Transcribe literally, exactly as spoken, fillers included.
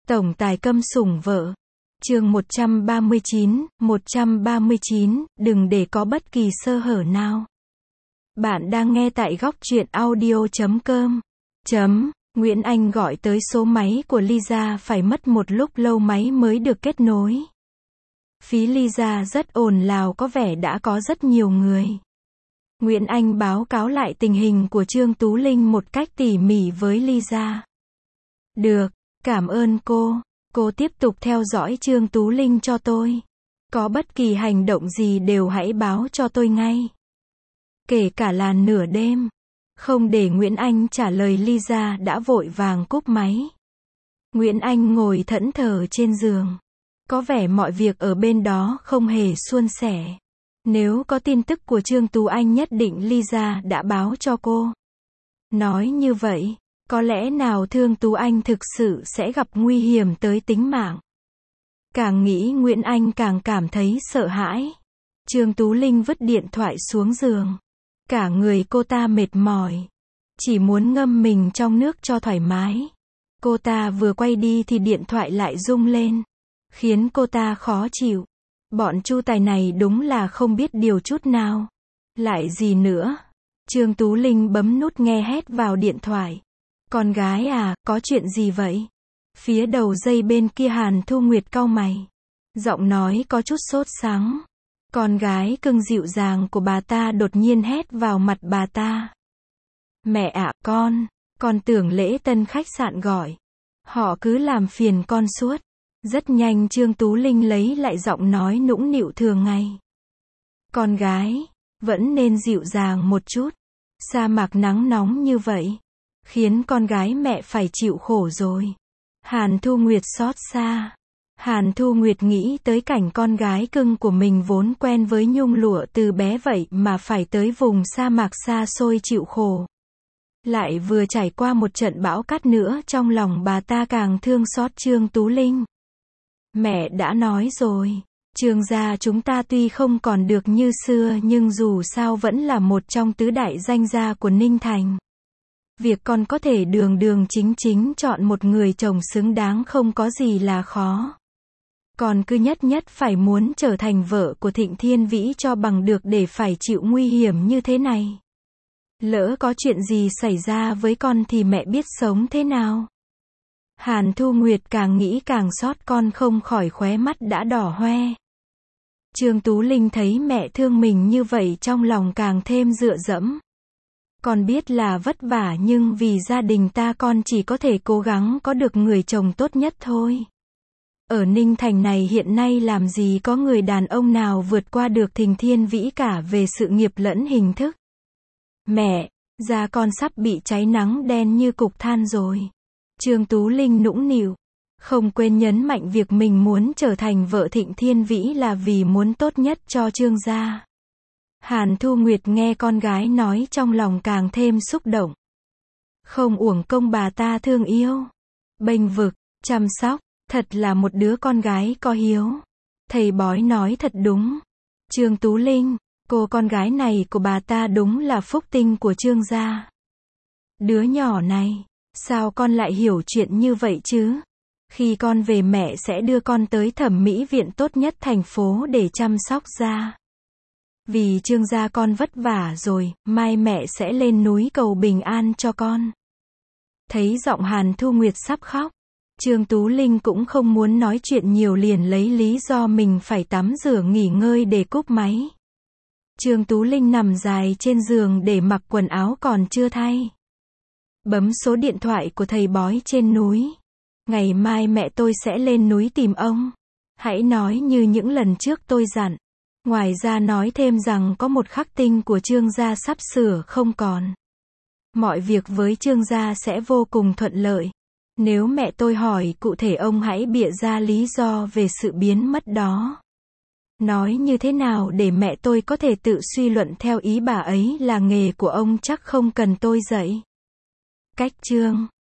Tổng tài câm sủng vợ. Chương một trăm ba mươi chín, một trăm ba mươi chín, đừng để có bất kỳ sơ hở nào. Bạn đang nghe tại góc truyện audio chấm com. Chấm, Nguyễn Anh gọi tới số máy của Lisa phải mất một lúc lâu máy mới được kết nối. Phí Lisa rất ồn ào, có vẻ đã có rất nhiều người. Nguyễn Anh báo cáo lại tình hình của Trương Tú Linh một cách tỉ mỉ với Lisa. Được, cảm ơn cô. Cô tiếp tục theo dõi Trương Tú Linh cho tôi. Có bất kỳ hành động gì đều hãy báo cho tôi ngay. Kể cả là nửa đêm. Không để Nguyễn Anh trả lời, Lisa đã vội vàng cúp máy. Nguyễn Anh ngồi thẫn thờ trên giường. Có vẻ mọi việc ở bên đó không hề suôn sẻ. Nếu có tin tức của Trương Tú Anh nhất định Lisa đã báo cho cô. Nói như vậy, có lẽ nào Trương Tú Anh thực sự sẽ gặp nguy hiểm tới tính mạng. Càng nghĩ Nguyễn Anh càng cảm thấy sợ hãi. Trương Tú Linh vứt điện thoại xuống giường. Cả người cô ta mệt mỏi. Chỉ muốn ngâm mình trong nước cho thoải mái. Cô ta vừa quay đi thì điện thoại lại rung lên. Khiến cô ta khó chịu. Bọn Chu Tài này đúng là không biết điều chút nào. Lại gì nữa? Trương Tú Linh bấm nút nghe hét vào điện thoại. Con gái à, có chuyện gì vậy? Phía đầu dây bên kia Hàn Thu Nguyệt cau mày. Giọng nói có chút sốt sắng. Con gái cưng dịu dàng của bà ta đột nhiên hét vào mặt bà ta. Mẹ ạ, con, con tưởng lễ tân khách sạn gọi. Họ cứ làm phiền con suốt. Rất nhanh Trương Tú Linh lấy lại giọng nói nũng nịu thường ngày. Con gái, vẫn nên dịu dàng một chút. Sa mạc nắng nóng như vậy, khiến con gái mẹ phải chịu khổ rồi. Hàn Thu Nguyệt xót xa. Hàn Thu Nguyệt nghĩ tới cảnh con gái cưng của mình vốn quen với nhung lụa từ bé vậy mà phải tới vùng sa mạc xa xôi chịu khổ. Lại vừa trải qua một trận bão cát nữa, trong lòng bà ta càng thương xót Trương Tú Linh. Mẹ đã nói rồi, Trương gia chúng ta tuy không còn được như xưa nhưng dù sao vẫn là một trong tứ đại danh gia của Ninh Thành. Việc con có thể đường đường chính chính chọn một người chồng xứng đáng không có gì là khó. Còn cứ nhất nhất phải muốn trở thành vợ của Thịnh Thiên Vĩ cho bằng được để phải chịu nguy hiểm như thế này. Lỡ có chuyện gì xảy ra với con thì mẹ biết sống thế nào? Hàn Thu Nguyệt càng nghĩ càng xót con, không khỏi khóe mắt đã đỏ hoe. Trương Tú Linh thấy mẹ thương mình như vậy trong lòng càng thêm dựa dẫm. Con biết là vất vả nhưng vì gia đình ta con chỉ có thể cố gắng có được người chồng tốt nhất thôi. Ở Ninh Thành này hiện nay làm gì có người đàn ông nào vượt qua được Thịnh Thiên Vĩ cả về sự nghiệp lẫn hình thức. Mẹ, da con sắp bị cháy nắng đen như cục than rồi. Trương Tú Linh nũng nịu. Không quên nhấn mạnh việc mình muốn trở thành vợ Thịnh Thiên Vĩ là vì muốn tốt nhất cho Trương gia. Hàn Thu Nguyệt nghe con gái nói trong lòng càng thêm xúc động. Không uổng công bà ta thương yêu, bênh vực, chăm sóc, thật là một đứa con gái có hiếu. Thầy bói nói thật đúng. Trương Tú Linh, cô con gái này của bà ta đúng là phúc tinh của Trương gia. Đứa nhỏ này, sao con lại hiểu chuyện như vậy chứ? Khi con về mẹ sẽ đưa con tới thẩm mỹ viện tốt nhất thành phố để chăm sóc da. Vì Trương gia con vất vả rồi, mai mẹ sẽ lên núi cầu bình an cho con. Thấy giọng Hàn Thu Nguyệt sắp khóc, Trương Tú Linh cũng không muốn nói chuyện nhiều, liền lấy lý do mình phải tắm rửa nghỉ ngơi để cúp máy. Trương Tú Linh nằm dài trên giường để mặc quần áo còn chưa thay. Bấm số điện thoại của thầy bói trên núi. Ngày mai mẹ tôi sẽ lên núi tìm ông. Hãy nói như những lần trước tôi dặn. Ngoài ra nói thêm rằng có một khắc tinh của Trương gia sắp sửa không còn. Mọi việc với Trương gia sẽ vô cùng thuận lợi. Nếu mẹ tôi hỏi cụ thể ông hãy bịa ra lý do về sự biến mất đó. Nói như thế nào để mẹ tôi có thể tự suy luận theo ý bà ấy là nghề của ông, chắc không cần tôi dạy. Cách chương